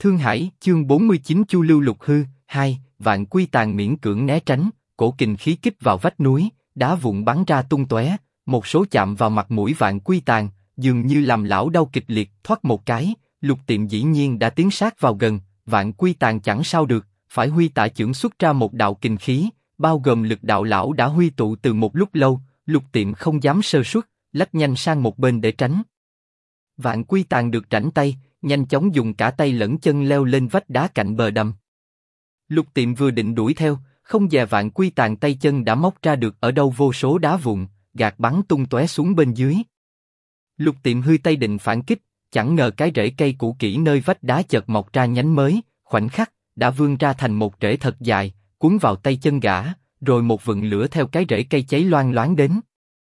Thương Hải, chương 49 Chu Lưu Lục Hư, 2, Vạn Quy Tàn miễn cưỡng né tránh, cổ kình khí kích vào vách núi, đá vụn bắn ra tung tóe, một số chạm vào mặt mũi Vạn Quy Tàn, dường như làm lão đau kịch liệt. Thoát một cái, Lục Tiệm dĩ nhiên đã tiến sát vào gần, Vạn Quy Tàn chẳng sao được, phải huy tả chưởng xuất ra một đạo kình khí, bao gồm lực đạo lão đã huy tụ từ một lúc lâu. Lục Tiệm không dám sơ suất, lách nhanh sang một bên để tránh. Vạn Quy Tàn được rảnh tay, nhanh chóng dùng cả tay lẫn chân leo lên vách đá cạnh bờ đầm. Lục Tiệm vừa định đuổi theo, không dè Vạn Quy Tàn tay chân đã móc ra được ở đâu vô số đá vụn, gạt bắn tung tóe xuống bên dưới. Lục Tiệm hư tay định phản kích, chẳng ngờ cái rễ cây cũ kỹ nơi vách đá chợt mọc ra nhánh mới, khoảnh khắc đã vươn ra thành một rễ thật dài, cuốn vào tay chân gã, rồi một vựng lửa theo cái rễ cây cháy loang loáng đến.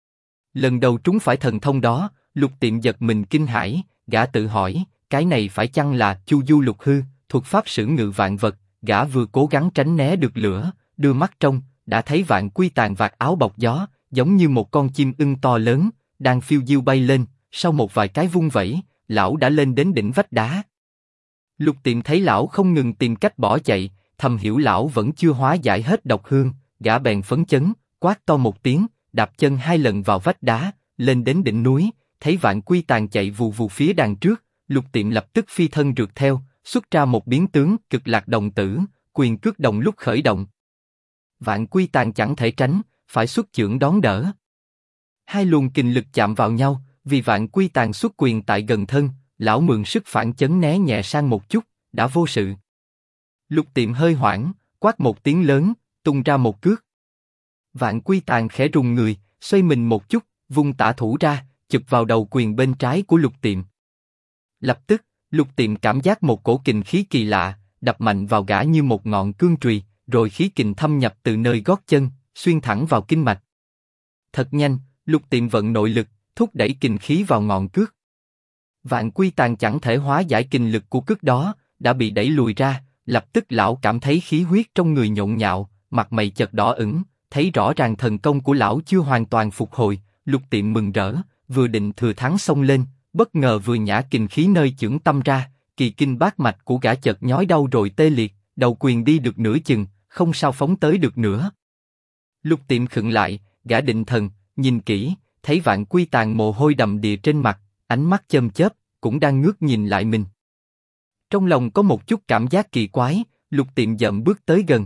Lần đầu trúng phải thần thông đó, Lục Tiệm giật mình kinh hãi, gã tự hỏi, cái này phải chăng là Chu Du Lục Hư, thuật pháp xử ngự vạn vật? Gã vừa cố gắng tránh né được lửa, đưa mắt trông, đã thấy Vạn Quy Tàn vạt áo bọc gió, giống như một con chim ưng to lớn, đang phiêu diêu bay lên. Sau một vài cái vung vẩy, lão đã lên đến đỉnh vách đá. Lục Tiệm thấy lão không ngừng tìm cách bỏ chạy, thầm hiểu lão vẫn chưa hóa giải hết độc hương, gã bèn phấn chấn, quát to một tiếng, đạp chân 2 lần vào vách đá, lên đến đỉnh núi, thấy Vạn Quy Tàn chạy vù vù phía đằng trước, Lục Tiệm lập tức phi thân rượt theo, xuất ra một biến tướng Cực Lạc Đồng Tử, quyền cước đồng lúc khởi động. Vạn Quy Tàn chẳng thể tránh, phải xuất chưởng đón đỡ. Hai luồng kình lực chạm vào nhau, vì Vạn Quy Tàn xuất quyền tại gần thân, lão mượn sức phản chấn né nhẹ sang một chút, đã vô sự. Lục Tiệm hơi hoảng, quát một tiếng lớn, tung ra một cước. Vạn Quy Tàn khẽ rùng người, xoay mình một chút, vung tả thủ ra, chụp vào đầu quyền bên trái của Lục Tiệm. Lập tức, Lục Tiệm cảm giác một cổ kình khí kỳ lạ, đập mạnh vào gã như một ngọn cương chùy, rồi khí kình thâm nhập từ nơi gót chân, xuyên thẳng vào kinh mạch. Thật nhanh, Lục Tiệm vận nội lực, thúc đẩy kình khí vào ngọn cước. Vạn Quy Tàn chẳng thể hóa giải kình lực của cước đó, đã bị đẩy lùi ra. Lập tức lão cảm thấy khí huyết trong người nhộn nhạo, mặt mày chợt đỏ ửng, thấy rõ ràng thần công của lão chưa hoàn toàn phục hồi. Lục Tiệm mừng rỡ, vừa định thừa thắng xông lên, bất ngờ vừa nhả kình khí nơi chưởng tâm ra, kỳ kinh bát mạch của gã chợt nhói đau rồi tê liệt, đầu quyền đi được nửa chừng, không sao phóng tới được nữa. Lục Tiệm khựng lại, gã định thần, nhìn kỹ, thấy Vạn Quy Tàn mồ hôi đầm đìa trên mặt, ánh mắt chớp chớp, cũng đang ngước nhìn lại mình. Trong lòng có một chút cảm giác kỳ quái, Lục Tiệm dậm bước tới gần.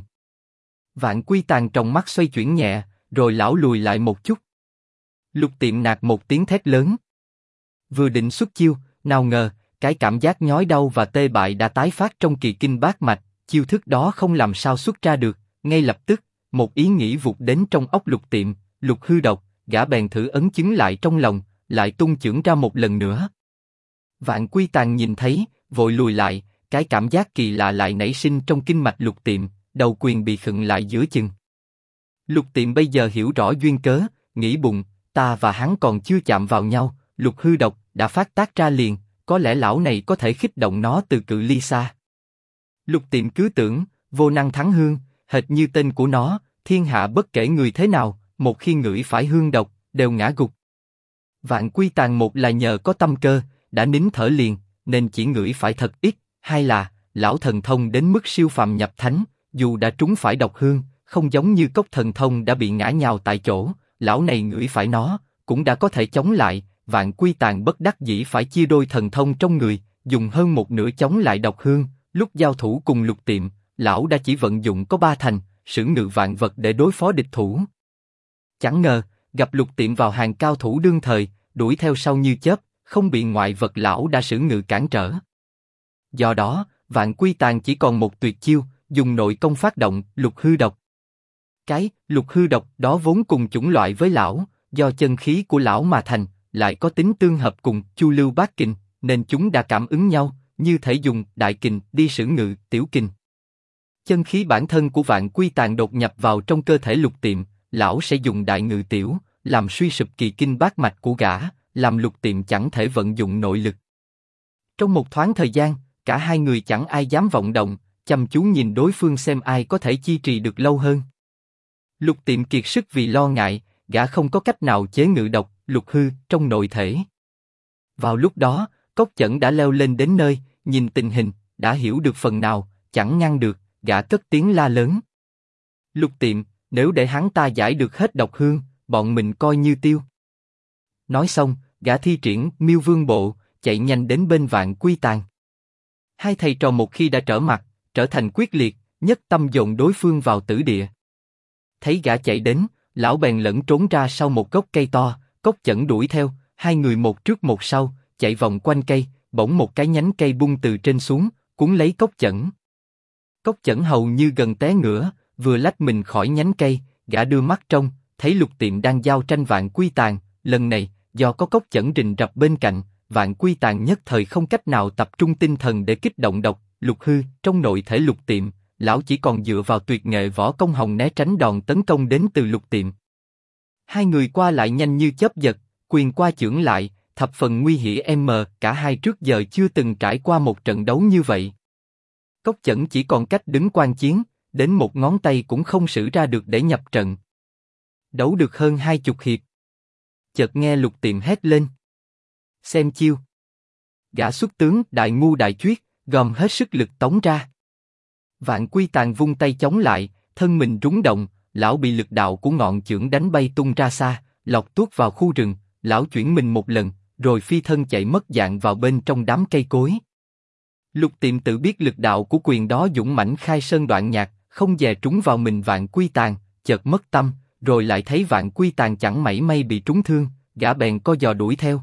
Vạn Quy Tàn trong mắt xoay chuyển nhẹ, rồi lão lùi lại một chút. Lục Tiệm nạt một tiếng thét lớn. Vừa định xuất chiêu, nào ngờ, cái cảm giác nhói đau và tê bại đã tái phát trong kỳ kinh bát mạch, chiêu thức đó không làm sao xuất ra được. Ngay lập tức, một ý nghĩ vụt đến trong óc Lục Tiệm, Lục Hư độc, gã bèn thử ấn chứng lại trong lòng, lại tung chưởng ra một lần nữa. Vạn Quy Tàn nhìn thấy, vội lùi lại, cái cảm giác kỳ lạ lại nảy sinh trong kinh mạch Lục Tiệm, đầu quyền bị khựng lại giữa chừng. Lục Tiệm bây giờ hiểu rõ duyên cớ, nghĩ bụng, ta và hắn còn chưa chạm vào nhau, Lục Hư độc đã phát tác ra liền, có lẽ lão này có thể khích động nó từ cự ly xa. Lục Tiệm cứ tưởng, vô năng thắng hương, hệt như tên của nó, thiên hạ bất kể người thế nào, một khi ngửi phải hương độc, đều ngã gục. Vạn Quy Tàn một là nhờ có tâm cơ, đã nín thở liền, nên chỉ ngửi phải thật ít, hai là, lão thần thông đến mức siêu phàm nhập thánh, dù đã trúng phải độc hương, không giống như cốc thần thông đã bị ngã nhào tại chỗ, lão này ngửi phải nó, cũng đã có thể chống lại. Vạn Quy Tàn bất đắc dĩ phải chia đôi thần thông trong người, dùng hơn một nửa chống lại độc hương. Lúc giao thủ cùng Lục Tiệm, lão đã chỉ vận dụng có 3 thành, sử ngự vạn vật để đối phó địch thủ. Chẳng ngờ, gặp Lục Tiệm vào hàng cao thủ đương thời, đuổi theo sau như chớp, không bị ngoại vật lão đã sử ngự cản trở. Do đó, Vạn Quy Tàn chỉ còn một tuyệt chiêu, dùng nội công phát động Lục Hư độc. Cái Lục Hư độc đó vốn cùng chủng loại với lão, do chân khí của lão mà thành, lại có tính tương hợp cùng Chu Lưu Bát Kình, nên chúng đã cảm ứng nhau, như thể dùng đại kình đi sử ngự tiểu kình. Chân khí bản thân của Vạn Quy Tàn đột nhập vào trong cơ thể Lục Tiệm, lão sẽ dùng đại ngự tiểu, làm suy sụp kỳ kinh bát mạch của gã, làm Lục Tiệm chẳng thể vận dụng nội lực. Trong một thoáng thời gian, cả hai người chẳng ai dám vọng động, chăm chú nhìn đối phương xem ai có thể chi trì được lâu hơn. Lục Tiệm kiệt sức vì lo ngại, gã không có cách nào chế ngự độc Lục Hư trong nội thể. Vào lúc đó, Cốc Chẩn đã leo lên đến nơi, nhìn tình hình, đã hiểu được phần nào, chẳng ngăn được, gã cất tiếng la lớn. Lục Tiệm, nếu để hắn ta giải được hết độc hương, bọn mình coi như tiêu. Nói xong, gã thi triển Miêu Vương Bộ, chạy nhanh đến bên Vạn Quy Tàng. Hai thầy trò một khi đã trở mặt, trở thành quyết liệt, nhất tâm dồn đối phương vào tử địa. Thấy gã chạy đến, lão bèn lẫn trốn ra sau một gốc cây to, Cốc Chẩn đuổi theo, hai người một trước một sau, chạy vòng quanh cây, bỗng một cái nhánh cây bung từ trên xuống, cuốn lấy Cốc Chẩn. Cốc Chẩn hầu như gần té ngửa, vừa lách mình khỏi nhánh cây, gã đưa mắt trông, thấy Lục Tiệm đang giao tranh Vạn Quy Tàng, lần này, do có Cốc Chẩn rình rập bên cạnh, Vạn Quy Tàng nhất thời không cách nào tập trung tinh thần để kích động độc, lục hư, trong nội thể Lục Tiệm, lão chỉ còn dựa vào tuyệt nghệ võ công hồng né tránh đòn tấn công đến từ Lục Tiệm. Hai người qua lại nhanh như chớp giật, quyền qua chưởng lại, thập phần nguy hiểm, cả hai trước giờ chưa từng trải qua một trận đấu như vậy. Cốc Chẩn chỉ còn cách đứng quan chiến, đến một ngón tay cũng không sử ra được để nhập trận. Đấu được hơn 20 hiệp. Chợt nghe Lục Tiệm hét lên. Xem chiêu. Gã xuất tướng đại ngu đại chuyết, gom hết sức lực tống ra. Vạn Quy Tàng vung tay chống lại, thân mình rúng động, lão bị lực đạo của ngọn chưởng đánh bay tung ra xa, lọt tuốt vào khu rừng, lão chuyển mình một lần, rồi phi thân chạy mất dạng vào bên trong đám cây cối. Lục Tiệm tự biết lực đạo của quyền đó dũng mãnh khai sơn đoạn nhạc, không dè trúng vào mình Vạn Quy Tàng, chợt mất tâm, rồi lại thấy Vạn Quy Tàng chẳng mảy may bị trúng thương, gã bèn co giò đuổi theo.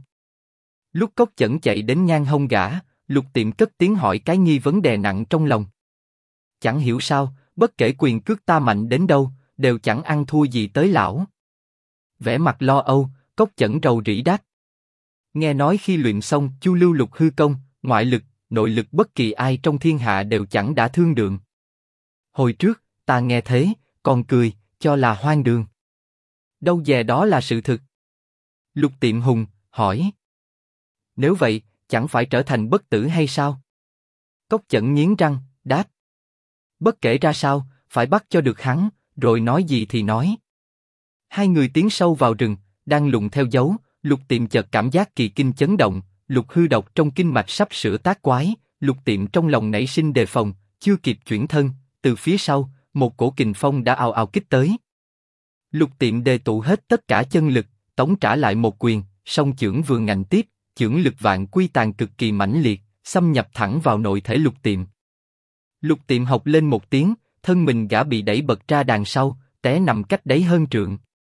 Lúc Cốc Chẩn chạy đến ngang hông gã, Lục Tiệm cất tiếng hỏi cái nghi vấn đè nặng trong lòng. Chẳng hiểu sao, bất kể quyền cước ta mạnh đến đâu, đều chẳng ăn thua gì tới lão. Vẻ mặt lo âu, Cốc Chẩn rầu rĩ đáp. Nghe nói khi luyện xong Chu Lưu Lục Hư Công, ngoại lực, nội lực bất kỳ ai trong thiên hạ đều chẳng đã thương được. Hồi trước, ta nghe thế, còn cười, cho là hoang đường. Đâu dè đó là sự thực. Lục Tiệm hùng, hỏi. Nếu vậy, chẳng phải trở thành bất tử hay sao? Cốc Chẩn nghiến răng, đáp. Bất kể ra sao, phải bắt cho được hắn, rồi nói gì thì nói. Hai người tiến sâu vào rừng, đang lùng theo dấu, Lục Tiệm chợt cảm giác kỳ kinh chấn động, lục hư độc trong kinh mạch sắp sửa tác quái, Lục Tiệm trong lòng nảy sinh đề phòng, chưa kịp chuyển thân, từ phía sau, một cổ kình phong đã ào ào kích tới. Lục Tiệm đề tụ hết tất cả chân lực, tống trả lại một quyền, song chưởng vừa ngạnh tiếp, chưởng lực Vạn Quy Tàng cực kỳ mãnh liệt, xâm nhập thẳng vào nội thể Lục Tiệm. Lục Tiệm học lên một tiếng, thân mình gã bị đẩy bật ra đằng sau, té nằm cách đấy hơn trượng.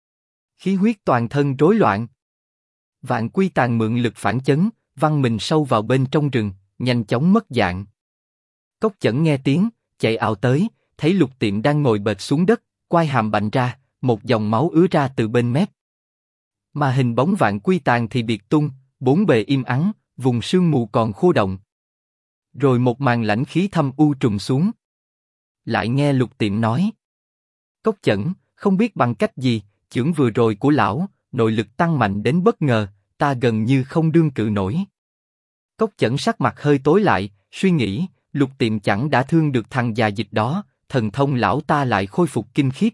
Khí huyết toàn thân rối loạn. Vạn Quy Tàng mượn lực phản chấn, văng mình sâu vào bên trong rừng, nhanh chóng mất dạng. Cốc Chẩn nghe tiếng, chạy ào tới, thấy Lục Tiệm đang ngồi bệt xuống đất, quai hàm bành ra, một dòng máu ứa ra từ bên mép. Mà hình bóng Vạn Quy Tàng thì biệt tung, bốn bề im ắng, vùng sương mù còn khô động. Rồi một màn lãnh khí thâm u trùng xuống. Lại nghe Lục Tiệm nói. Cốc Chẩn, không biết bằng cách gì, chưởng vừa rồi của lão, nội lực tăng mạnh đến bất ngờ, ta gần như không đương cự nổi. Cốc Chẩn sắc mặt hơi tối lại, suy nghĩ, Lục Tiệm chẳng đã thương được thằng già dịch đó, thần thông lão ta lại khôi phục kinh khiếp.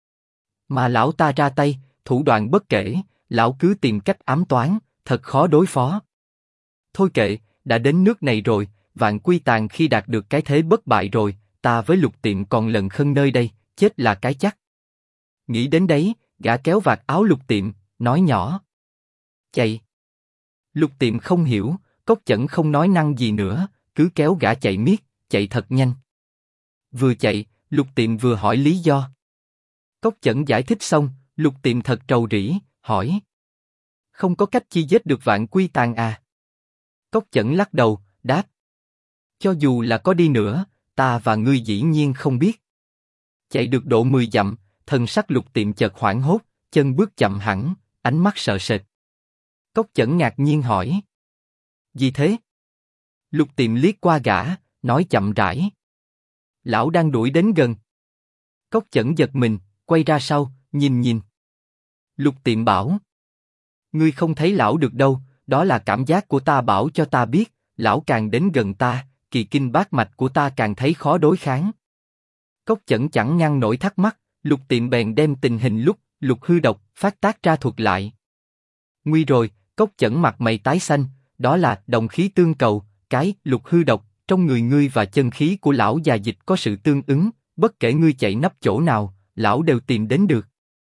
Mà lão ta ra tay, thủ đoạn bất kể, lão cứ tìm cách ám toán, thật khó đối phó. Thôi kệ, đã đến nước này rồi, Vạn Quy Tàng khi đạt được cái thế bất bại rồi, ta với Lục Tiệm còn lần khân nơi đây, chết là cái chắc. Nghĩ đến đấy, gã kéo vạt áo Lục Tiệm, nói nhỏ. Chạy. Lục Tiệm không hiểu, Cốc Chẩn không nói năng gì nữa, cứ kéo gã chạy miết, chạy thật nhanh. Vừa chạy, Lục Tiệm vừa hỏi lý do. Cốc Chẩn giải thích xong, Lục Tiệm thật rầu rĩ, hỏi. Không có cách chi giết được Vạn Quy Tàng à? Cốc Chẩn lắc đầu, đáp. Cho dù là có đi nữa, ta và ngươi dĩ nhiên không biết. Chạy được độ 10 dặm, thần sắc Lục Tiệm chợt hoảng hốt, chân bước chậm hẳn, ánh mắt sợ sệt. Cốc Chẩn ngạc nhiên hỏi. Gì thế? Lục Tiệm liếc qua gã, nói chậm rãi. Lão đang đuổi đến gần. Cốc Chẩn giật mình, quay ra sau, nhìn. Lục Tiệm bảo. Ngươi không thấy lão được đâu, đó là cảm giác của ta bảo cho ta biết, lão càng đến gần ta, kỳ kinh bát mạch của ta càng thấy khó đối kháng. Cốc Chẩn chẳng ngăn nổi thắc mắc, Lục Tiệm bèn đem tình hình lúc lục hư độc phát tác ra thuật lại. Nguy rồi, Cốc Chẩn mặt mày tái xanh, đó là đồng khí tương cầu, cái lục hư độc trong người ngươi và chân khí của lão già Dịch có sự tương ứng, bất kể ngươi chạy nấp chỗ nào, lão đều tìm đến được.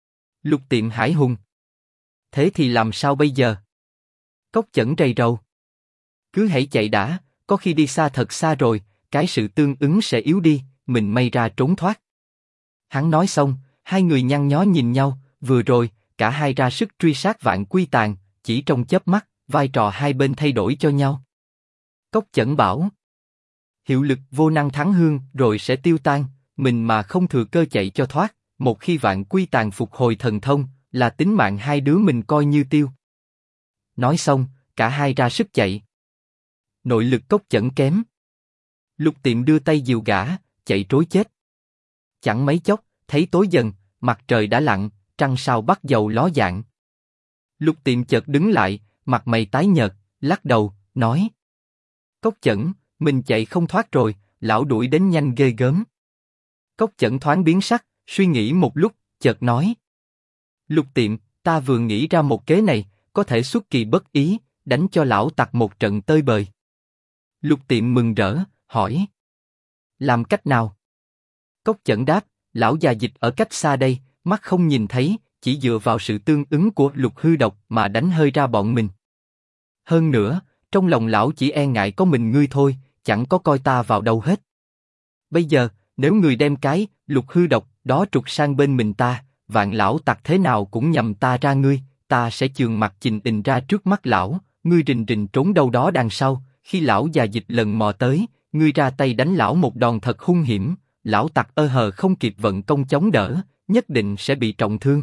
Lục Tiệm hải hùng. Thế thì làm sao bây giờ? Cốc Chẩn rầy rầu. Cứ hãy chạy đã, có khi đi xa thật xa rồi, cái sự tương ứng sẽ yếu đi, mình may ra trốn thoát. Hắn nói xong, hai người nhăn nhó nhìn nhau, vừa rồi, cả hai ra sức truy sát Vạn Quy Tàng, chỉ trong chớp mắt, vai trò hai bên thay đổi cho nhau. Cốc Chẩn bảo, hiệu lực vô năng thắng hương rồi sẽ tiêu tan, mình mà không thừa cơ chạy cho thoát, một khi Vạn Quy Tàng phục hồi thần thông, là tính mạng hai đứa mình coi như tiêu. Nói xong, cả hai ra sức chạy. Nội lực Cốc Chẩn kém. Lục Tiệm đưa tay dìu gã, chạy trối chết. Chẳng mấy chốc, thấy tối dần, mặt trời đã lặn, trăng sao bắt dầu ló dạng. Lục Tiệm chợt đứng lại, mặt mày tái nhợt, lắc đầu, nói: Cốc Chẩn, mình chạy không thoát rồi, lão đuổi đến nhanh ghê gớm. Cốc Chẩn thoáng biến sắc, suy nghĩ một lúc, chợt nói: Lục Tiệm, ta vừa nghĩ ra một kế này, có thể xuất kỳ bất ý, đánh cho lão tặc một trận tơi bời. Lục Tiệm mừng rỡ, hỏi: làm cách nào? Cốc Chẩn đáp: lão già Dịch ở cách xa đây, mắt không nhìn thấy, chỉ dựa vào sự tương ứng của lục hư độc mà đánh hơi ra bọn mình. Hơn nữa, trong lòng lão chỉ e ngại có mình ngươi thôi, chẳng có coi ta vào đâu hết. Bây giờ, nếu người đem cái lục hư độc đó trục sang bên mình ta, Vạn lão tặc thế nào cũng nhầm ta ra ngươi, ta sẽ chườn mặt chình ình ra trước mắt lão, ngươi rình rình trốn đâu đó đằng sau, khi lão già Dịch lần mò tới, ngươi ra tay đánh lão một đòn thật hung hiểm, lão tặc ơ hờ không kịp vận công chống đỡ, nhất định sẽ bị trọng thương.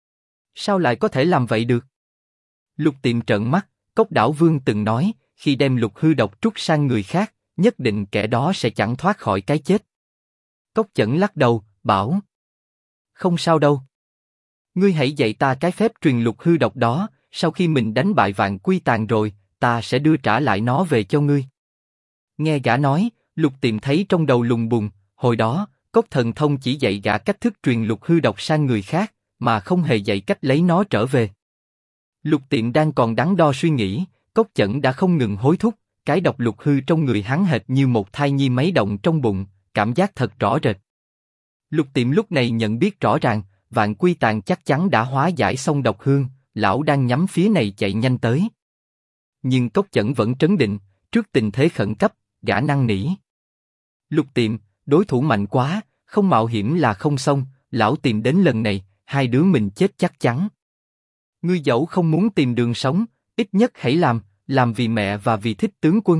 Sao lại có thể làm vậy được? Lục Tiệm trợn mắt, Cốc Đảo Vương từng nói, khi đem lục hư độc trút sang người khác, nhất định kẻ đó sẽ chẳng thoát khỏi cái chết. Cốc Chẩn lắc đầu, bảo: không sao đâu. Ngươi hãy dạy ta cái phép truyền lục hư độc đó, sau khi mình đánh bại Vạn Quy Tàng rồi, ta sẽ đưa trả lại nó về cho ngươi. Nghe gã nói, Lục Tiệm thấy trong đầu lùng bùng, hồi đó, Cốc Thần Thông chỉ dạy gã cách thức truyền lục hư độc sang người khác, mà không hề dạy cách lấy nó trở về. Lục Tiệm đang còn đắn đo suy nghĩ, Cốc Chẩn đã không ngừng hối thúc, cái độc lục hư trong người hắn hệt như một thai nhi mấy động trong bụng, cảm giác thật rõ rệt. Lục Tiệm lúc này nhận biết rõ ràng, Vạn Quy Tàng chắc chắn đã hóa giải xong độc hương, lão đang nhắm phía này chạy nhanh tới. Nhưng Cốc Chẩn vẫn trấn định, trước tình thế khẩn cấp, gã năn nỉ: Lục Tiệm, đối thủ mạnh quá, không mạo hiểm là không xong, lão tìm đến lần này, hai đứa mình chết chắc chắn. Ngươi dẫu không muốn tìm đường sống, ít nhất hãy làm vì mẹ và vì Thích tướng quân.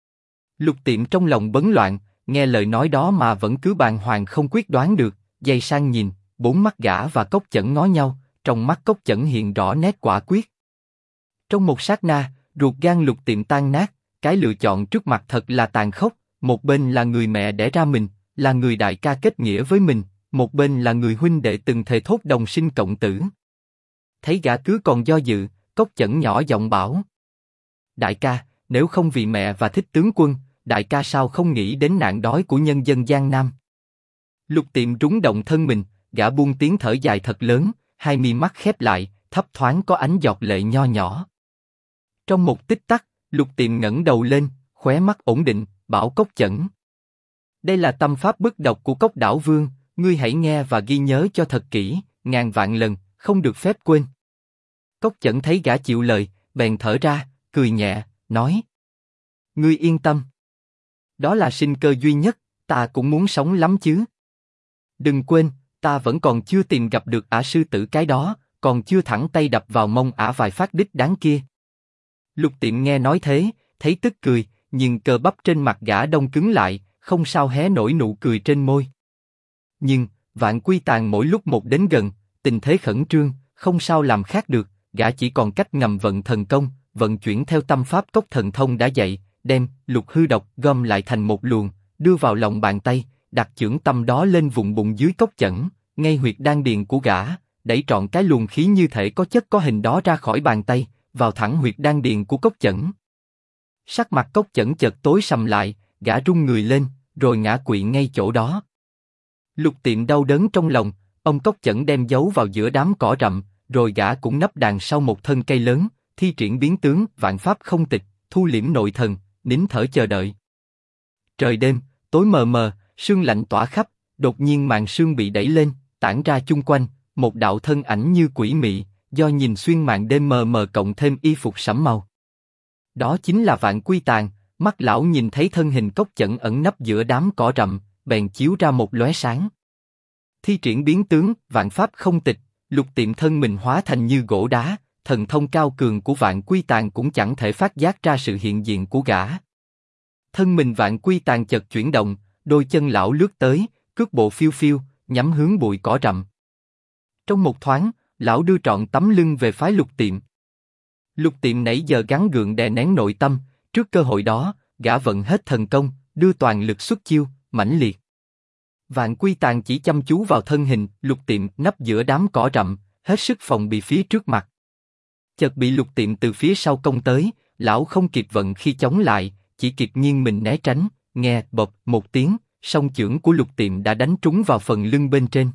Lục Tiệm trong lòng bấn loạn, nghe lời nói đó mà vẫn cứ bàng hoàng không quyết đoán được, dây sang nhìn, bốn mắt gã và Cốc Chẩn ngó nhau, trong mắt Cốc Chẩn hiện rõ nét quả quyết. Trong một sát na, ruột gan Lục Tiệm tan nát, cái lựa chọn trước mặt thật là tàn khốc, một bên là người mẹ đẻ ra mình, là người đại ca kết nghĩa với mình, một bên là người huynh đệ từng thề thốt đồng sinh cộng tử. Thấy gã cứ còn do dự, Cốc Chẩn nhỏ giọng bảo: đại ca, nếu không vì mẹ và Thích tướng quân, đại ca sao không nghĩ đến nạn đói của nhân dân Giang Nam? Lục Tiệm rúng động thân mình, gã buông tiếng thở dài thật lớn, hai mi mắt khép lại, thấp thoáng có ánh giọt lệ nho nhỏ. Trong một tích tắc, Lục Tiệm ngẩng đầu lên, khóe mắt ổn định, bảo Cốc Chẩn: đây là tâm pháp bức độc của Cốc Đảo Vương, ngươi hãy nghe và ghi nhớ cho thật kỹ, ngàn vạn lần, không được phép quên. Cốc Chẩn thấy gã chịu lời, bèn thở ra, cười nhẹ, nói: ngươi yên tâm. Đó là sinh cơ duy nhất, ta cũng muốn sống lắm chứ. Đừng quên, ta vẫn còn chưa tìm gặp được ả sư tử cái đó, còn chưa thẳng tay đập vào mông ả vài phát đích đáng kia. Lục Tiệm nghe nói thế, thấy tức cười, nhưng cơ bắp trên mặt gã đông cứng lại, không sao hé nổi nụ cười trên môi. Nhưng, Vạn Quy Tàng mỗi lúc một đến gần, tình thế khẩn trương, không sao làm khác được, gã chỉ còn cách ngầm vận thần công, vận chuyển theo tâm pháp Cốc Thần Thông đã dạy, đem lục hư độc gom lại thành một luồng, đưa vào lòng bàn tay, đặt chưởng tâm đó lên vùng bụng dưới Cốc Chẩn, ngay huyệt đan điền của gã, đẩy trọn cái luồng khí như thể có chất có hình đó ra khỏi bàn tay, vào thẳng huyệt đan điền của Cốc Chẩn. Sắc mặt Cốc Chẩn chợt tối sầm lại, gã rung người lên, rồi ngã quỵ ngay chỗ đó. Lục Tiệm đau đớn trong lòng, ông Cốc Chẩn đem giấu vào giữa đám cỏ rậm, rồi gã cũng nấp đàn sau một thân cây lớn, thi triển biến tướng vạn pháp không tịch, thu liễm nội thần, nín thở chờ đợi. Trời đêm, tối mờ mờ, sương lạnh tỏa khắp, đột nhiên màn sương bị đẩy lên, tản ra chung quanh, một đạo thân ảnh như quỷ mị, do nhìn xuyên màn đêm mờ mờ cộng thêm y phục sẫm màu. Đó chính là Vạn Quy Tàng. Mắt lão nhìn thấy thân hình Cốc Chẩn ẩn nấp giữa đám cỏ rậm, bèn chiếu ra một lóe sáng. Thi triển biến tướng, vạn pháp không tịch, Lục Tiệm thân mình hóa thành như gỗ đá, thần thông cao cường của Vạn Quy Tàng cũng chẳng thể phát giác ra sự hiện diện của gã. Thân mình Vạn Quy Tàng chợt chuyển động, đôi chân lão lướt tới, cước bộ phiêu phiêu, nhắm hướng bụi cỏ rậm. Trong một thoáng, lão đưa trọn tấm lưng về phái Lục Tiệm. Lục Tiệm nãy giờ gắng gượng đè nén nội tâm, trước cơ hội đó, gã vận hết thần công, đưa toàn lực xuất chiêu, mãnh liệt. Vạn Quy Tàng chỉ chăm chú vào thân hình Lục Tiệm nấp giữa đám cỏ rậm, hết sức phòng bị phía trước mặt. Chợt bị Lục Tiệm từ phía sau công tới, lão không kịp vận khi chống lại, chỉ kịp nghiêng mình né tránh. Nghe bộp một tiếng, song chưởng của Lục Tiệm đã đánh trúng vào phần lưng bên trên.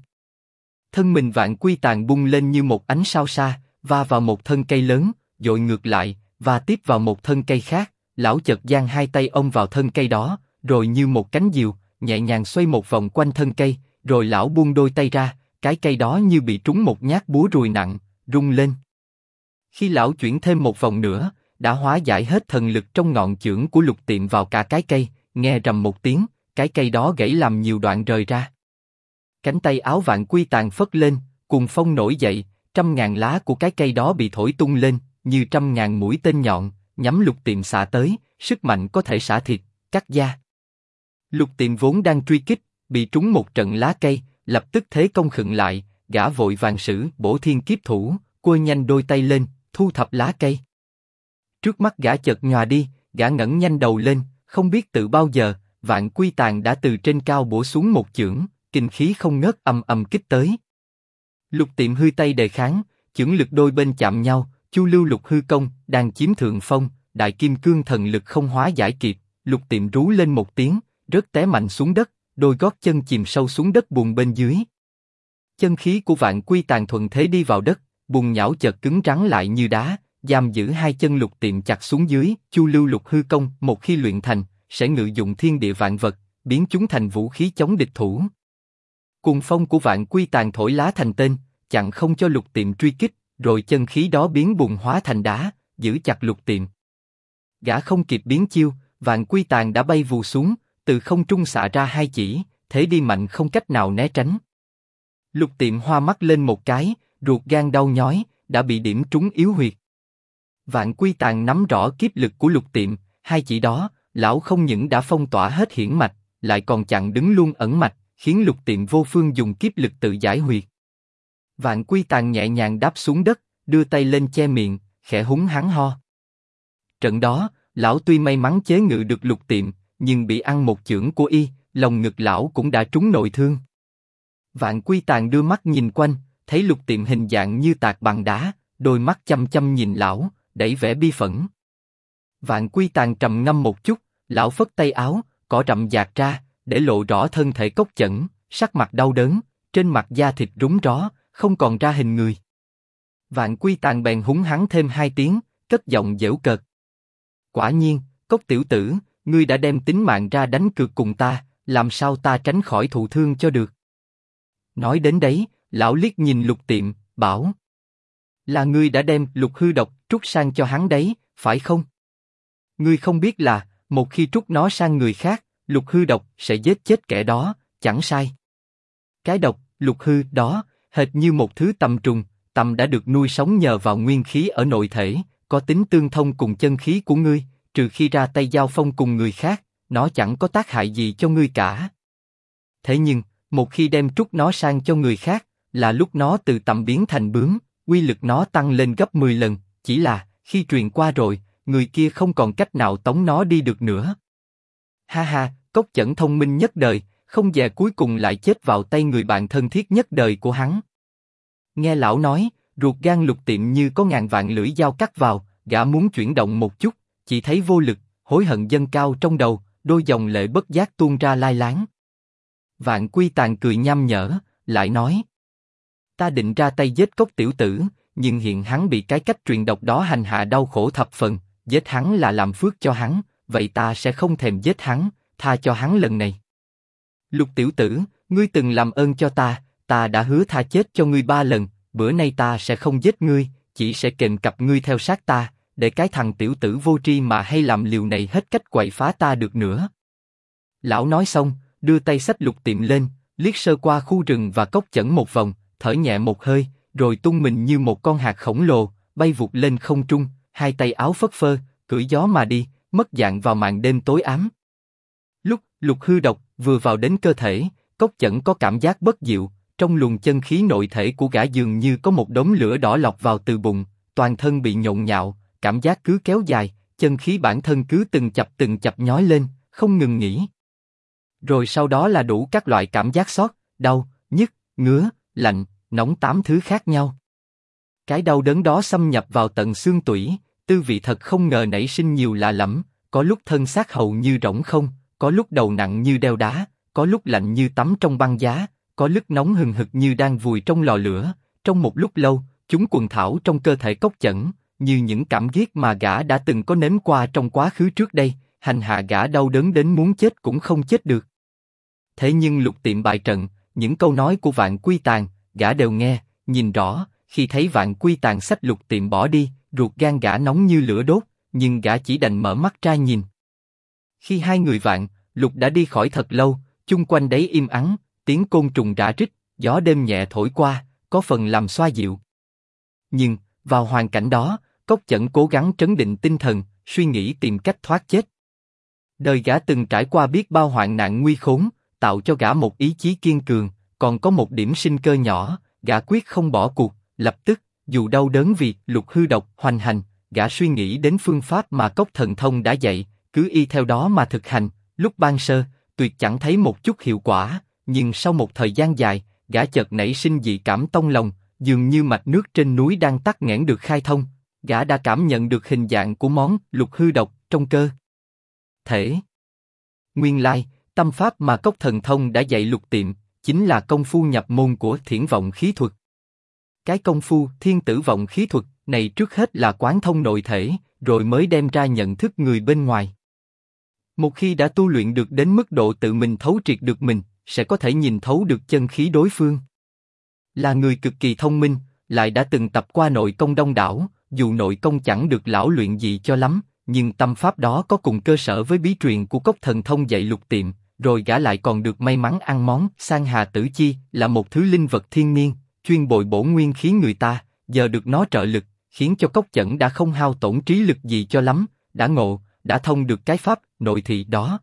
Thân mình Vạn Quy Tàng bung lên như một ánh sao xa, va vào một thân cây lớn, dội ngược lại, và tiếp vào một thân cây khác. Lão chợt giang hai tay ôm vào thân cây đó, rồi như một cánh diều, nhẹ nhàng xoay một vòng quanh thân cây, rồi lão buông đôi tay ra, cái cây đó như bị trúng một nhát búa rùi nặng, rung lên. Khi lão chuyển thêm một vòng nữa, đã hóa giải hết thần lực trong ngọn chưởng của Lục Tiệm vào cả cái cây, nghe rầm một tiếng, cái cây đó gãy làm nhiều đoạn rời ra. Cánh tay áo Vạn Quy Tàng phất lên, cuồng phong nổi dậy, trăm ngàn lá của cái cây đó bị thổi tung lên, như trăm ngàn mũi tên nhọn, nhắm Lục Tiệm xạ tới, sức mạnh có thể xả thịt, cắt da. Lục Tiệm vốn đang truy kích, bị trúng một trận lá cây, lập tức thế công khựng lại, gã vội vàng sử Bổ Thiên Kiếp Thủ, quơ nhanh đôi tay lên, thu thập lá cây. Trước mắt gã chợt nhòa đi, gã ngẩng nhanh đầu lên, không biết từ bao giờ, Vạn Quy Tàng đã từ trên cao bổ xuống một chưởng, kinh khí không ngớt ầm ầm kích tới. Lục Tiệm hư tay đề kháng, chưởng lực đôi bên chạm nhau, Chu Lưu Lục Hư Công đang chiếm thượng phong, Đại Kim Cương thần lực không hóa giải kịp, Lục Tiệm rú lên một tiếng, rớt té mạnh xuống đất, đôi gót chân chìm sâu xuống đất bùn bên dưới. Chân khí của Vạn Quy Tàng thuận thế đi vào đất, bùn nhão chợt cứng rắn lại như đá, giam giữ hai chân Lục Tiệm chặt xuống dưới. Chu Lưu Lục Hư Công một khi luyện thành, sẽ ngự dụng thiên địa vạn vật, biến chúng thành vũ khí chống địch thủ. Cuồng phong của Vạn Quy Tàng thổi lá thành tên, chặn không cho Lục Tiệm truy kích, rồi chân khí đó biến bùn hóa thành đá, giữ chặt Lục Tiệm. Gã không kịp biến chiêu, Vạn Quy Tàng đã bay vù xuống, từ không trung xạ ra hai chỉ, thế đi mạnh không cách nào né tránh. Lục Tiệm hoa mắt lên một cái, ruột gan đau nhói, đã bị điểm trúng yếu huyệt. Vạn Quy Tàng nắm rõ kiếp lực của Lục Tiệm, hai chỉ đó, lão không những đã phong tỏa hết hiển mạch, lại còn chặn đứng luôn ẩn mạch, khiến Lục Tiệm vô phương dùng kiếp lực tự giải huyệt. Vạn Quy Tàng nhẹ nhàng đáp xuống đất, đưa tay lên che miệng, khẽ húng hắn ho. Trận đó, lão tuy may mắn chế ngự được Lục Tiệm, nhưng bị ăn một chưởng của y, lòng ngực lão cũng đã trúng nội thương. Vạn Quy Tàng đưa mắt nhìn quanh, thấy Lục Tiệm hình dạng như tạc bằng đá, đôi mắt chăm chăm nhìn lão, đẩy vẻ bi phẫn. Vạn Quy Tàng trầm ngâm một chút, lão phất tay áo, cỏ rậm dạt ra, để lộ rõ thân thể Cốc Chẩn, sắc mặt đau đớn, trên mặt da thịt rúng ró, không còn ra hình người. Vạn Quy Tàng bèn húng hắn thêm hai tiếng, cất giọng giễu cợt. Quả nhiên, Cốc tiểu tử, ngươi đã đem tính mạng ra đánh cược cùng ta, làm sao ta tránh khỏi thụ thương cho được? Nói đến đấy, lão liếc nhìn Lục Tiệm, bảo: là ngươi đã đem Lục Hư Độc trút sang cho hắn đấy, phải không? Ngươi không biết là, một khi trút nó sang người khác, Lục Hư Độc sẽ giết chết kẻ đó, chẳng sai. Cái độc, Lục Hư đó, hệt như một thứ tầm trùng, tầm đã được nuôi sống nhờ vào nguyên khí ở nội thể, có tính tương thông cùng chân khí của ngươi, trừ khi ra tay giao phong cùng người khác, nó chẳng có tác hại gì cho ngươi cả. Thế nhưng, một khi đem trút nó sang cho người khác, là lúc nó từ tầm biến thành bướm, uy lực nó tăng lên gấp 10 lần, chỉ là, khi truyền qua rồi, người kia không còn cách nào tống nó đi được nữa. Ha ha, Cốc Chẩn thông minh nhất đời, không dè cuối cùng lại chết vào tay người bạn thân thiết nhất đời của hắn. Nghe lão nói, ruột gan Lục Tiệm như có ngàn vạn lưỡi dao cắt vào, gã muốn chuyển động một chút, chỉ thấy vô lực, hối hận dâng cao trong đầu, đôi dòng lệ bất giác tuôn ra lai láng. Vạn Quy Tàng cười nham nhở, lại nói: ta định ra tay giết Cốc tiểu tử, nhưng hiện hắn bị cái cách truyền độc đó hành hạ đau khổ thập phần, giết hắn là làm phước cho hắn, vậy ta sẽ không thèm giết hắn, tha cho hắn lần này. Lục tiểu tử, ngươi từng làm ơn cho ta đã hứa tha chết cho ngươi 3 lần, bữa nay ta sẽ không giết ngươi, chỉ sẽ kềm cặp ngươi theo sát ta, để cái thằng tiểu tử vô tri mà hay làm liều này hết cách quậy phá ta được nữa. Lão nói xong, đưa tay xách Lục Tiệm lên, liếc sơ qua khu rừng và cốc chẩn một vòng, thở nhẹ một hơi, rồi tung mình như một con hạt khổng lồ, bay vụt lên không trung, hai tay áo phất phơ, cưỡi gió mà đi, mất dạng vào màn đêm tối ám. Lúc Lục Hư độc vừa vào đến cơ thể, cốc chẩn có cảm giác bất diệu, trong luồng chân khí nội thể của gã dường như có một đống lửa đỏ lọt vào từ bụng, toàn thân bị nhộn nhạo, cảm giác cứ kéo dài, chân khí bản thân cứ từng chập nhói lên, không ngừng nghỉ. Rồi sau đó là đủ các loại cảm giác xót, đau, nhức, ngứa, lạnh, nóng 8 thứ khác nhau. Cái đau đớn đó xâm nhập vào tận xương tủy, tư vị thật không ngờ nảy sinh nhiều lạ lẫm, có lúc thân xác hầu như rỗng không, có lúc đầu nặng như đeo đá, có lúc lạnh như tắm trong băng giá, có lúc nóng hừng hực như đang vùi trong lò lửa. Trong một lúc lâu, chúng quần thảo trong cơ thể cốc chẩn, như những cảm giác mà gã đã từng có nếm qua trong quá khứ trước đây, hành hạ gã đau đớn đến muốn chết cũng không chết được. Thế nhưng Lục Tiệm bại trận, những câu nói của Vạn Quy Tàn, gã đều nghe, nhìn rõ. Khi thấy Vạn Quy Tàn xách Lục Tiệm bỏ đi, ruột gan gã nóng như lửa đốt, nhưng gã chỉ đành mở mắt ra nhìn. Khi hai người Vạn, Lục đã đi khỏi thật lâu, chung quanh đấy im ắng, tiếng côn trùng rã rít, gió đêm nhẹ thổi qua, có phần làm xoa dịu. Nhưng vào hoàn cảnh đó, Cốc Chẩn cố gắng trấn định tinh thần, suy nghĩ tìm cách thoát chết. Đời gã từng trải qua biết bao hoạn nạn nguy khốn, tạo cho gã một ý chí kiên cường, còn có một điểm sinh cơ nhỏ, gã quyết không bỏ cuộc. Lập tức, dù đau đớn vì Lục Hư độc hoành hành, gã suy nghĩ đến phương pháp mà Cốc Thần Thông đã dạy, cứ y theo đó mà thực hành. Lúc ban sơ, tuyệt chẳng thấy một chút hiệu quả, nhưng sau một thời gian dài, gã chợt nảy sinh dị cảm tông lòng, dường như mạch nước trên núi đang tắc nghẽn được khai thông. Gã đã cảm nhận được hình dạng của món Lục Hư độc trong cơ thể. Nguyên lai, tâm pháp mà Cốc Thần Thông đã dạy Lục Tiệm chính là công phu nhập môn của Thiển Vọng Khí Thuật. Cái công phu Thiên Tử Vọng Khí Thuật này trước hết là quán thông nội thể, rồi mới đem ra nhận thức người bên ngoài. Một khi đã tu luyện được đến mức độ tự mình thấu triệt được mình, sẽ có thể nhìn thấu được chân khí đối phương. Là người cực kỳ thông minh, lại đã từng tập qua nội công đông đảo, dù nội công chẳng được lão luyện gì cho lắm, nhưng tâm pháp đó có cùng cơ sở với bí truyền của Cốc Thần Thông dạy Lục Tiệm, rồi gã lại còn được may mắn ăn món Sang Hà Tử Chi, là một thứ linh vật thiên niên, chuyên bồi bổ nguyên khí người ta, giờ được nó trợ lực, khiến cho Cốc Chẩn đã không hao tổn trí lực gì cho lắm, đã ngộ, đã thông được cái pháp nội thị đó.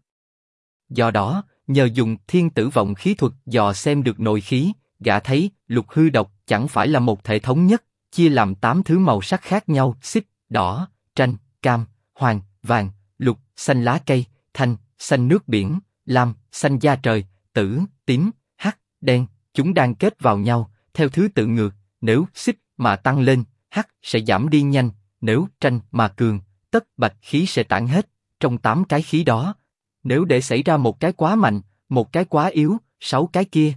Do đó, nhờ dùng Thiên Tử Vọng Khí Thuật dò xem được nội khí, gã thấy Lục Hư độc chẳng phải là một thể thống nhất, chia làm 8 thứ màu sắc khác nhau: xích, đỏ, tranh, cam, hoàng, vàng, lục, xanh lá cây, thanh, xanh nước biển, lam, xanh da trời, tử, tím, hắc, đen. Chúng đang kết vào nhau theo thứ tự ngược. Nếu xích mà tăng lên, hắc sẽ giảm đi nhanh; nếu tranh mà cường, tất bạch khí sẽ tản hết. Trong 8 cái khí đó, nếu để xảy ra một cái quá mạnh, một cái quá yếu, 6 cái kia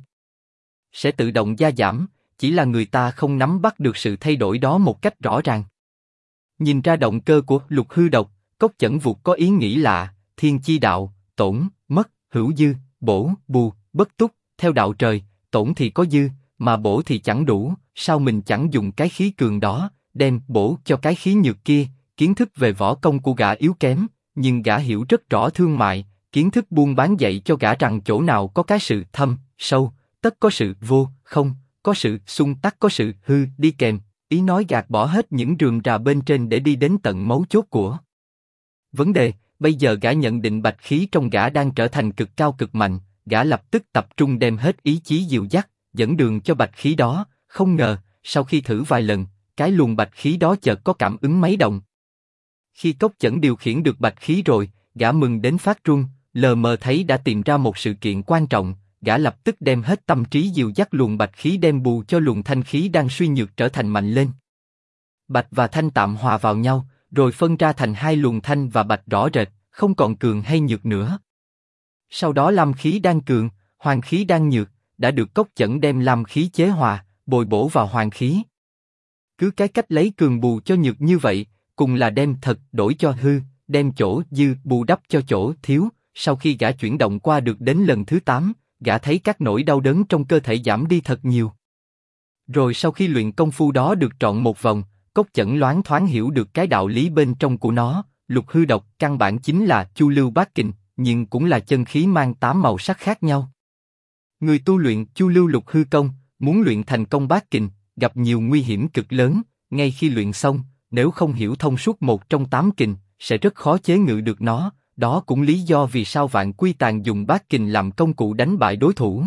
sẽ tự động gia giảm, chỉ là người ta không nắm bắt được sự thay đổi đó một cách rõ ràng. Nhìn ra động cơ của Lục Hư độc, Cốc Chẩn vụt có ý nghĩ lạ: thiên chi đạo, tổn, mất, hữu dư, bổ, bù, bất túc. Theo đạo trời, tổn thì có dư, mà bổ thì chẳng đủ, sao mình chẳng dùng cái khí cường đó, đem bổ cho cái khí nhược kia. Kiến thức về võ công của gã yếu kém, nhưng gã hiểu rất rõ thương mại, kiến thức buôn bán dạy cho gã rằng chỗ nào có cái sự thâm, sâu, tất có sự vô, không, có sự xung tắc có sự hư đi kèm. Ý nói gạt bỏ hết những rườm rà bên trên để đi đến tận mấu chốt của vấn đề. Bây giờ gã nhận định bạch khí trong gã đang trở thành cực cao cực mạnh, gã lập tức tập trung đem hết ý chí dìu dắt, dẫn đường cho bạch khí đó. Không ngờ, sau khi thử vài lần, cái luồng bạch khí đó chợt có cảm ứng máy động. Khi Cốc Chẩn điều khiển được bạch khí rồi, gã mừng đến phát run, lờ mờ thấy đã tìm ra một sự kiện quan trọng. Gã lập tức đem hết tâm trí dìu dắt luồng bạch khí đem bù cho luồng thanh khí đang suy nhược trở thành mạnh lên. Bạch và thanh tạm hòa vào nhau, rồi phân ra thành 2 luồng thanh và bạch rõ rệt, không còn cường hay nhược nữa. Sau đó lam khí đang cường, hoàng khí đang nhược, đã được Cốc Chẩn đem lam khí chế hòa, bồi bổ vào hoàng khí. Cứ cái cách lấy cường bù cho nhược như vậy, cùng là đem thật đổi cho hư, đem chỗ dư bù đắp cho chỗ thiếu, sau khi gã chuyển động qua được đến lần thứ 8, gã thấy các nỗi đau đớn trong cơ thể giảm đi thật nhiều. Rồi sau khi luyện công phu đó được trọn một vòng, Cốc Chẩn loáng thoáng hiểu được cái đạo lý bên trong của nó. Lục hư độc căn bản chính là chu lưu bát kình, nhưng cũng là chân khí mang 8 màu sắc khác nhau. Người tu luyện chu lưu lục hư công, muốn luyện thành công bát kình, gặp nhiều nguy hiểm cực lớn. Ngay khi luyện xong, nếu không hiểu thông suốt một trong 8 kình, sẽ rất khó chế ngự được nó. Đó cũng lý do vì sao Vạn Quy Tàn dùng bát kình làm công cụ đánh bại đối thủ.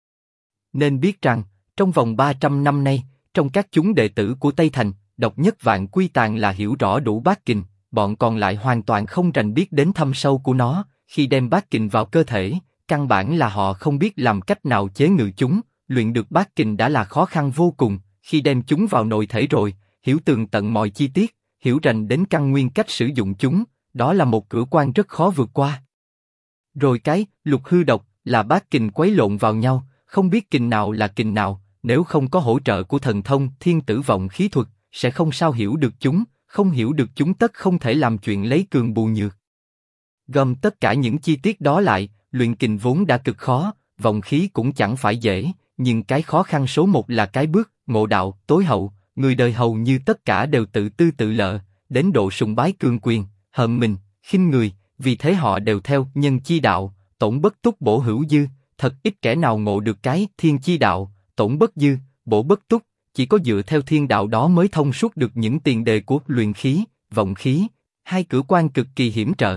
Nên biết rằng, trong vòng 300 năm nay, trong các chúng đệ tử của Tây Thành, độc nhất Vạn Quy Tàn là hiểu rõ đủ bát kình, bọn còn lại hoàn toàn không rành biết đến thâm sâu của nó. Khi đem bát kình vào cơ thể, căn bản là họ không biết làm cách nào chế ngự chúng. Luyện được bát kình đã là khó khăn vô cùng, khi đem chúng vào nội thể rồi, hiểu tường tận mọi chi tiết, hiểu rành đến căn nguyên cách sử dụng chúng, đó là một cửa quan rất khó vượt qua. Rồi cái lục hư độc là bát kình quấy lộn vào nhau, không biết kình nào là kình nào, nếu không có hỗ trợ của thần thông thiên tử vọng khí thuật, sẽ không sao hiểu được chúng, không hiểu được chúng tất không thể làm chuyện lấy cường bù nhược. Gom tất cả những chi tiết đó lại, luyện kình vốn đã cực khó, vọng khí cũng chẳng phải dễ, nhưng cái khó khăn số một là cái bước ngộ đạo tối hậu. Người đời hầu như tất cả đều tự tư tự lợi, đến độ sùng bái cường quyền, hờn mình, khinh người, vì thế họ đều theo nhân chi đạo, tổn bất túc bổ hữu dư. Thật ít kẻ nào ngộ được cái thiên chi đạo, tổn bất dư, bổ bất túc. Chỉ có dựa theo thiên đạo đó mới thông suốt được những tiền đề của luyện khí, vọng khí, hai cửa quan cực kỳ hiểm trở.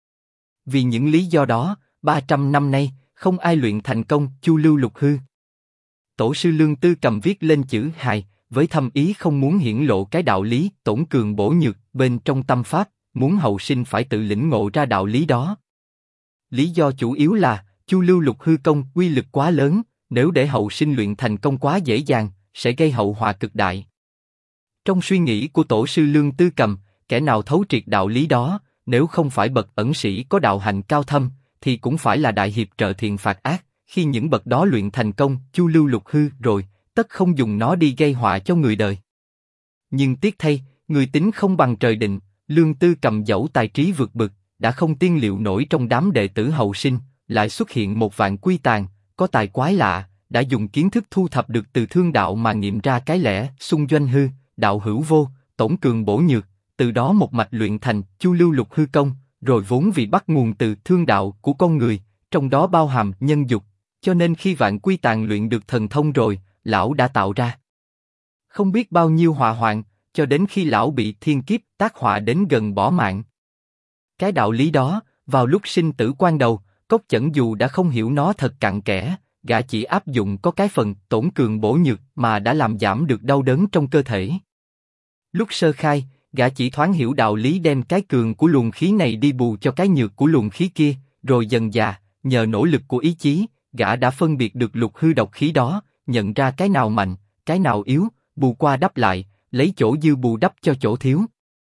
Vì những lý do đó, 300 năm nay, không ai luyện thành công chu lưu lục hư. Tổ sư Lương Tư Cầm viết lên chữ hài, với thâm ý không muốn hiển lộ cái đạo lý tổn cường bổ nhược bên trong tâm pháp, muốn hậu sinh phải tự lĩnh ngộ ra đạo lý đó. Lý do chủ yếu là chu lưu lục hư công uy lực quá lớn, nếu để hậu sinh luyện thành công quá dễ dàng, sẽ gây hậu họa cực đại. Trong suy nghĩ của tổ sư Lương Tư Cầm, kẻ nào thấu triệt đạo lý đó, nếu không phải bậc ẩn sĩ có đạo hành cao thâm, thì cũng phải là đại hiệp trợ thiện phạt ác. Khi những bậc đó luyện thành công chu lưu lục hư rồi, tất không dùng nó đi gây họa cho người đời. Nhưng tiếc thay, người tính không bằng trời định, Lương Tư Cầm dẫu tài trí vượt bực, đã không tiên liệu nổi trong đám đệ tử hậu sinh, lại xuất hiện một Vạn Quy Tàn, có tài quái lạ, đã dùng kiến thức thu thập được từ thương đạo mà nghiệm ra cái lẽ xung doanh hư, đạo hữu vô, tổn cường bổ nhược, từ đó một mạch luyện thành chu lưu lục hư công, rồi vốn vì bắt nguồn từ thương đạo của con người, trong đó bao hàm nhân dục, cho nên khi Vạn Quy Tàn luyện được thần thông rồi, lão đã tạo ra không biết bao nhiêu họa hoạn, cho đến khi lão bị thiên kiếp tác họa đến gần bỏ mạng. Cái đạo lý đó, vào lúc sinh tử quan đầu, Cốc Chẩn dù đã không hiểu nó thật cặn kẽ, gã chỉ áp dụng có cái phần tổn cường bổ nhược mà đã làm giảm được đau đớn trong cơ thể. Lúc sơ khai, gã chỉ thoáng hiểu đạo lý đem cái cường của luồng khí này đi bù cho cái nhược của luồng khí kia, rồi dần dà, nhờ nỗ lực của ý chí, gã đã phân biệt được lục hư độc khí đó, nhận ra cái nào mạnh, cái nào yếu, bù qua đắp lại, lấy chỗ dư bù đắp cho chỗ thiếu.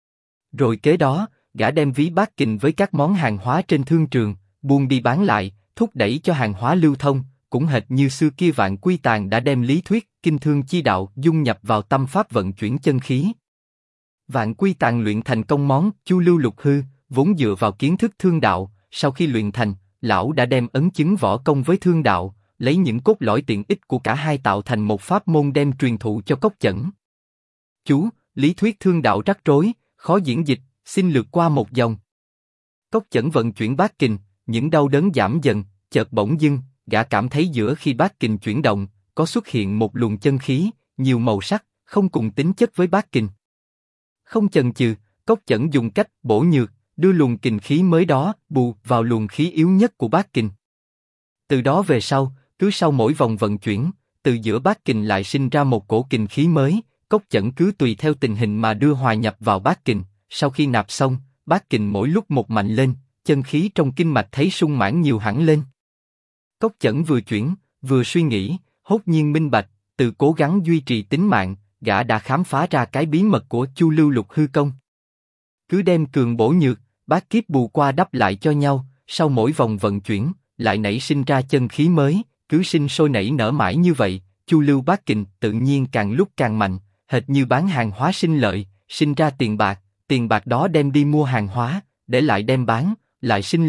Rồi kế đó, gã đem ví bát kình với các món hàng hóa trên thương trường, buôn đi bán lại, thúc đẩy cho hàng hóa lưu thông, cũng hệt như xưa kia Vạn Quy Tàn đã đem lý thuyết kinh thương chi đạo dung nhập vào tâm pháp vận chuyển chân khí. Vạn Quy Tàn luyện thành công món chu lưu lục hư, vốn dựa vào kiến thức thương đạo, sau khi luyện thành, lão đã đem ấn chứng võ công với thương đạo, lấy những cốt lõi tiện ích của cả hai tạo thành một pháp môn đem truyền thụ cho Cốc Chẩn. Chú, lý thuyết thương đạo rắc rối, khó diễn dịch, xin lược qua một dòng. Cốc Chẩn vận chuyển bát kình, những đau đớn giảm dần, chợt bỗng dưng, gã cảm thấy giữa khi bát kình chuyển động, có xuất hiện một luồng chân khí, nhiều màu sắc, không cùng tính chất với bát kình. Không chần chừ, Cốc Chẩn dùng cách bổ nhược, đưa luồng kình khí mới đó bù vào luồng khí yếu nhất của bát kình. Từ đó về sau, cứ sau mỗi vòng vận chuyển, từ giữa bát kình lại sinh ra một cổ kình khí mới, Cốc Chẩn cứ tùy theo tình hình mà đưa hòa nhập vào bát kình. Sau khi nạp xong, bát kình mỗi lúc một mạnh lên, chân khí trong kinh mạch thấy sung mãn nhiều hẳn lên. Cốc Chẩn vừa chuyển, vừa suy nghĩ, hốt nhiên minh bạch, từ cố gắng duy trì tính mạng, gã đã khám phá ra cái bí mật của chu lưu lục hư công. Cứ đem cường bổ nhược, bát kiếp bù qua đắp lại cho nhau, sau mỗi vòng vận chuyển, lại nảy sinh ra chân khí mới, cứ sinh sôi nảy nở mãi như vậy, chu lưu bát kình tự nhiên càng lúc càng mạnh, hệt như bán hàng hóa sinh lợi, sinh ra tiền bạc đó đem đi mua hàng hóa, để lại đem bán, lại sinh lợi,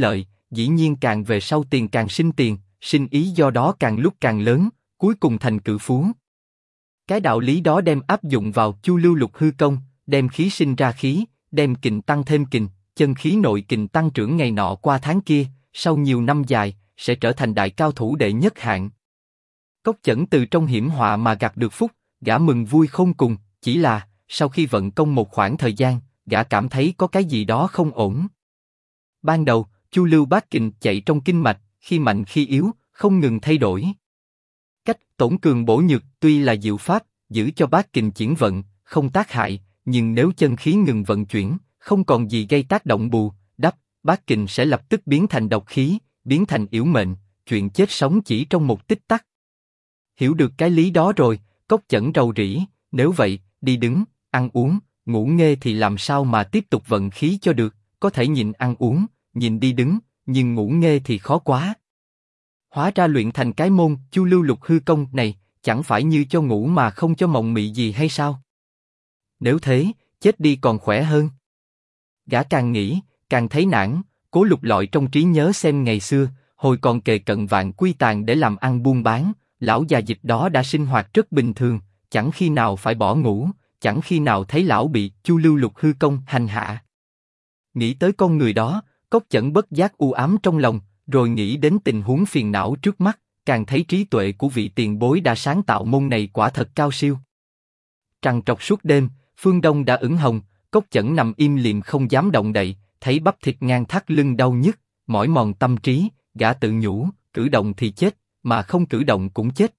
dĩ nhiên càng về sau tiền càng sinh tiền, sinh ý do đó càng lúc càng lớn, cuối cùng thành cự phú. Cái đạo lý đó đem áp dụng vào Chu Lưu Lục Hư công, đem khí sinh ra khí, đem kình tăng thêm kình, chân khí nội kình tăng trưởng ngày nọ qua tháng kia, sau nhiều năm dài, sẽ trở thành đại cao thủ đệ nhất hạng. Cốc Chẩn từ trong hiểm họa mà gặt được phúc, gã mừng vui không cùng, chỉ là, sau khi vận công một khoảng thời gian, gã cảm thấy có cái gì đó không ổn. Ban đầu, Chu Lưu Bát Kình chạy trong kinh mạch, khi mạnh khi yếu, không ngừng thay đổi. Cách tổn cường bổ nhược tuy là diệu pháp, giữ cho Bát Kình chuyển vận, không tác hại, nhưng nếu chân khí ngừng vận chuyển, không còn gì gây tác động bù đắp, Bát Kình sẽ lập tức biến thành độc khí, biến thành yểu mệnh, chuyện chết sống chỉ trong một tích tắc. Hiểu được cái lý đó rồi, Cốc Chẩn rầu rĩ, nếu vậy, đi đứng, ăn uống, ngủ nghê thì làm sao mà tiếp tục vận khí cho được, có thể nhịn ăn uống, nhịn đi đứng, nhưng ngủ nghê thì khó quá. Hóa ra luyện thành cái môn Chu Lưu Lục Hư công này, chẳng phải như cho ngủ mà không cho mộng mị gì hay sao? Nếu thế, chết đi còn khỏe hơn. Gã càng nghĩ, càng thấy nản, cố lục lọi trong trí nhớ xem ngày xưa, hồi còn kề cận Vạn Quy Tàng để làm ăn buôn bán, lão già dịch đó đã sinh hoạt rất bình thường, chẳng khi nào phải bỏ ngủ, chẳng khi nào thấy lão bị Chu Lưu Lục Hư công hành hạ. Nghĩ tới con người đó, Cốc Chẩn bất giác u ám trong lòng, rồi nghĩ đến tình huống phiền não trước mắt, càng thấy trí tuệ của vị tiền bối đã sáng tạo môn này quả thật cao siêu. Trằn trọc suốt đêm, phương đông đã ửng hồng, Cốc Chẩn nằm im lìm không dám động đậy, thấy bắp thịt ngang thắt lưng đau nhức, mỏi mòn tâm trí, gã tự nhủ, cử động thì chết, mà không cử động cũng chết.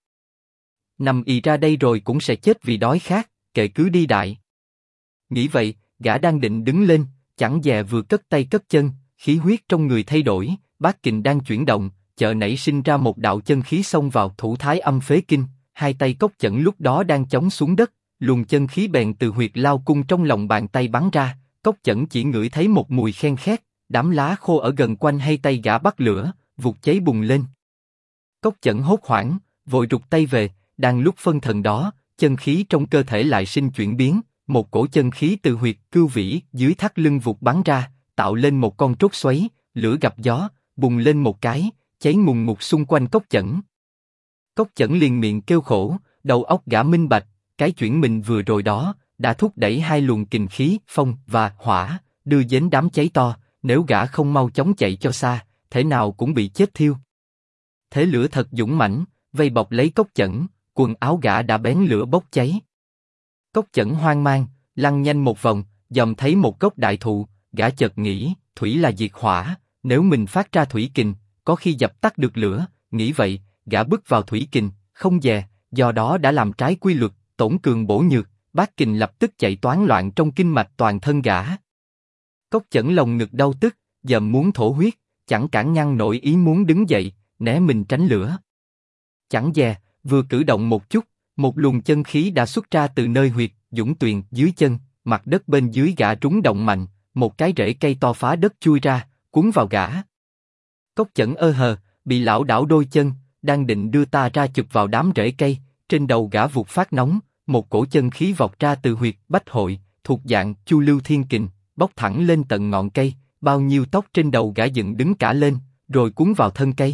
Nằm ì ra đây rồi cũng sẽ chết vì đói khát, kệ cứ đi đại. Nghĩ vậy, gã đang định đứng lên, chẳng dè vừa cất tay cất chân, khí huyết trong người thay đổi, Bát Kình đang chuyển động, chợt nảy sinh ra một đạo chân khí xông vào thủ thái âm phế kinh, hai tay Cốc Chẩn lúc đó đang chống xuống đất, luồng chân khí bèn từ huyệt lao cung trong lòng bàn tay bắn ra, Cốc Chẩn chỉ ngửi thấy một mùi khen khét, đám lá khô ở gần quanh hai tay gã bắt lửa, vụt cháy bùng lên. Cốc Chẩn hốt hoảng, vội rụt tay về, đang lúc phân thần đó, chân khí trong cơ thể lại sinh chuyển biến, một cổ chân khí từ huyệt cưu vĩ dưới thắt lưng vụt bắn ra, tạo lên một con trốt xoáy, lửa gặp gió, bùng lên một cái, cháy ngùn ngụt xung quanh Cốc Chẩn. Cốc Chẩn liền miệng kêu khổ, đầu óc gã minh bạch, cái chuyển mình vừa rồi đó đã thúc đẩy hai luồng kình khí phong và hỏa, đưa đến đám cháy to. Nếu gã không mau chóng chạy cho xa, thể nào cũng bị chết thiêu. Thế lửa thật dũng mãnh, vây bọc lấy Cốc Chẩn, quần áo gã đã bén lửa bốc cháy. Cốc Chẩn hoang mang, lăn nhanh một vòng, dòm thấy một gốc đại thụ, gã chợt nghĩ, thủy là diệt hỏa, nếu mình phát ra thủy kình, có khi dập tắt được lửa. Nghĩ vậy, gã bước vào thủy kình, không dè, do đó đã làm trái quy luật, tổn cường bổ nhược, Bát Kình lập tức chạy toán loạn trong kinh mạch toàn thân gã. Cốc Chẩn lồng ngực đau tức, dòm muốn thổ huyết, chẳng cản ngăn nổi ý muốn đứng dậy, né mình tránh lửa. Chẳng dè, vừa cử động một chút, một luồng chân khí đã xuất ra từ nơi huyệt dũng tuyền dưới chân, mặt đất bên dưới gã rúng động mạnh, một cái rễ cây to phá đất chui ra, cuốn vào gã. Cốc Chẩn ơ hờ, bị lão đảo đôi chân, đang định đưa ta ra chụp vào đám rễ cây, trên đầu gã vụt phát nóng, một cổ chân khí vọt ra từ huyệt bách hội, thuộc dạng Chu Lưu Thiên Kình, bốc thẳng lên tận ngọn cây, bao nhiêu tóc trên đầu gã dựng đứng cả lên, rồi cuốn vào thân cây.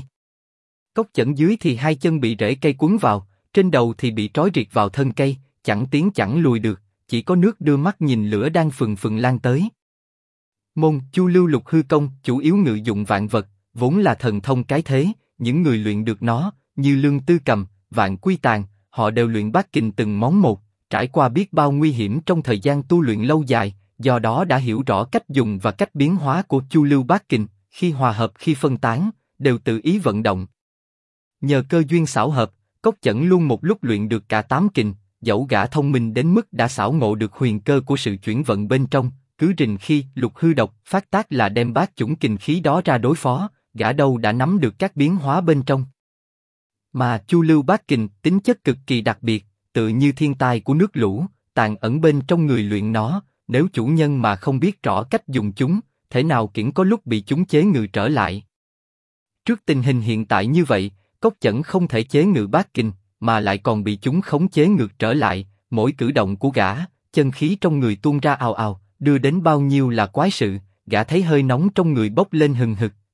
Cốc Chẩn dưới thì hai chân bị rễ cây cuốn vào, trên đầu thì bị trói rịt vào thân cây, chẳng tiến chẳng lùi được, chỉ có nước đưa mắt nhìn lửa đang phừng phừng lan tới. Môn Chu Lưu Lục Hư công chủ yếu ngự dụng vạn vật, vốn là thần thông cái thế, những người luyện được nó, như Lương Tư Cầm, Vạn Quy Tàng, họ đều luyện Bát Kình từng món một, trải qua biết bao nguy hiểm trong thời gian tu luyện lâu dài, do đó đã hiểu rõ cách dùng và cách biến hóa của Chu Lưu Bát Kình, khi hòa hợp khi phân tán, đều tự ý vận động. Nhờ cơ duyên xảo hợp, Cốc Chẩn luôn một lúc luyện được cả 8 kình, dẫu gã thông minh đến mức đã xảo ngộ được huyền cơ của sự chuyển vận bên trong, cứ rình khi lục hư độc phát tác là đem bát chủng kình khí đó ra đối phó, gã đâu đã nắm được các biến hóa bên trong. Mà Chu Lưu Bát Kình tính chất cực kỳ đặc biệt, tự như thiên tai của nước lũ, tàng ẩn bên trong người luyện nó, nếu chủ nhân mà không biết rõ cách dùng chúng, thể nào kiển có lúc bị chúng chế ngự trở lại. Trước tình hình hiện tại như vậy, Cốc Chẩn không thể chế ngự Bát Kình, mà lại còn bị chúng khống chế ngược trở lại, mỗi cử động của gã, chân khí trong người tuôn ra ào ào, đưa đến bao nhiêu là quái sự, gã thấy hơi nóng trong người bốc lên hừng hực,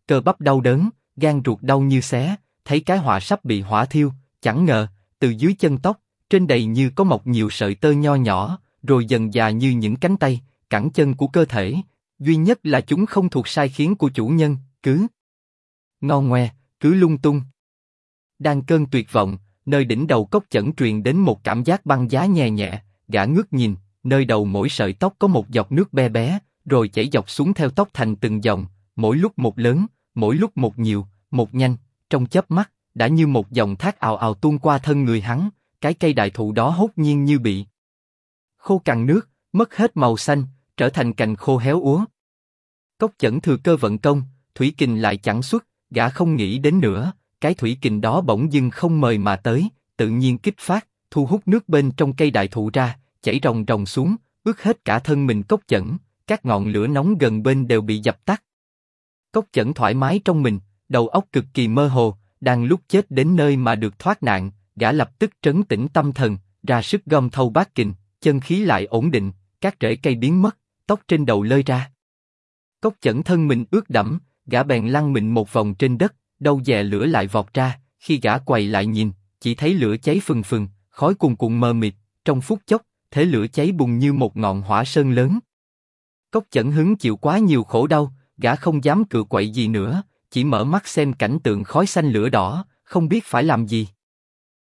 cơ bắp đau đớn, gan ruột đau như xé, thấy cái họa sắp bị hỏa thiêu, chẳng ngờ, từ dưới chân tóc, trên đầy như có mọc nhiều sợi tơ nho nhỏ, rồi dần già như những cánh tay, cẳng chân của cơ thể, duy nhất là chúng không thuộc sai khiến của chủ nhân, cứ ngon ngoe, cứ lung tung. Đang cơn tuyệt vọng, nơi đỉnh đầu Cốc Chẩn truyền đến một cảm giác băng giá nhẹ nhẹ, gã ngước nhìn, nơi đầu mỗi sợi tóc có một giọt nước bé bé, rồi chảy dọc xuống theo tóc thành từng dòng, mỗi lúc một lớn, mỗi lúc một nhiều, một nhanh, trong chớp mắt, đã như một dòng thác ào ào tuôn qua thân người hắn, cái cây đại thụ đó hốt nhiên như bị khô cằn nước, mất hết màu xanh, trở thành cành khô héo úa. Cốc Chẩn thừa cơ vận công, thủy kình lại chẳng xuất, gã không nghĩ đến nữa, cái thủy kình đó bỗng dưng không mời mà tới, tự nhiên kích phát, thu hút nước bên trong cây đại thụ ra, chảy ròng ròng xuống, ướt hết cả thân mình Cốc Chẩn, các ngọn lửa nóng gần bên đều bị dập tắt. Cốc Chẩn thoải mái trong mình, đầu óc cực kỳ mơ hồ, đang lúc chết đến nơi mà được thoát nạn, gã lập tức trấn tĩnh tâm thần, ra sức gom thâu bát kình, chân khí lại ổn định, các rễ cây biến mất, tóc trên đầu lơi ra. Cốc Chẩn thân mình ướt đẫm, gã bèn lăn mình một vòng trên đất, đâu dè lửa lại vọt ra, khi gã quay lại nhìn, chỉ thấy lửa cháy phừng phừng, khói cuồn cuộn mờ mịt, trong phút chốc, thế lửa cháy bùng như một ngọn hỏa sơn lớn. Cốc Chẩn hứng chịu quá nhiều khổ đau, gã không dám cựa quậy gì nữa, chỉ mở mắt xem cảnh tượng khói xanh lửa đỏ, không biết phải làm gì.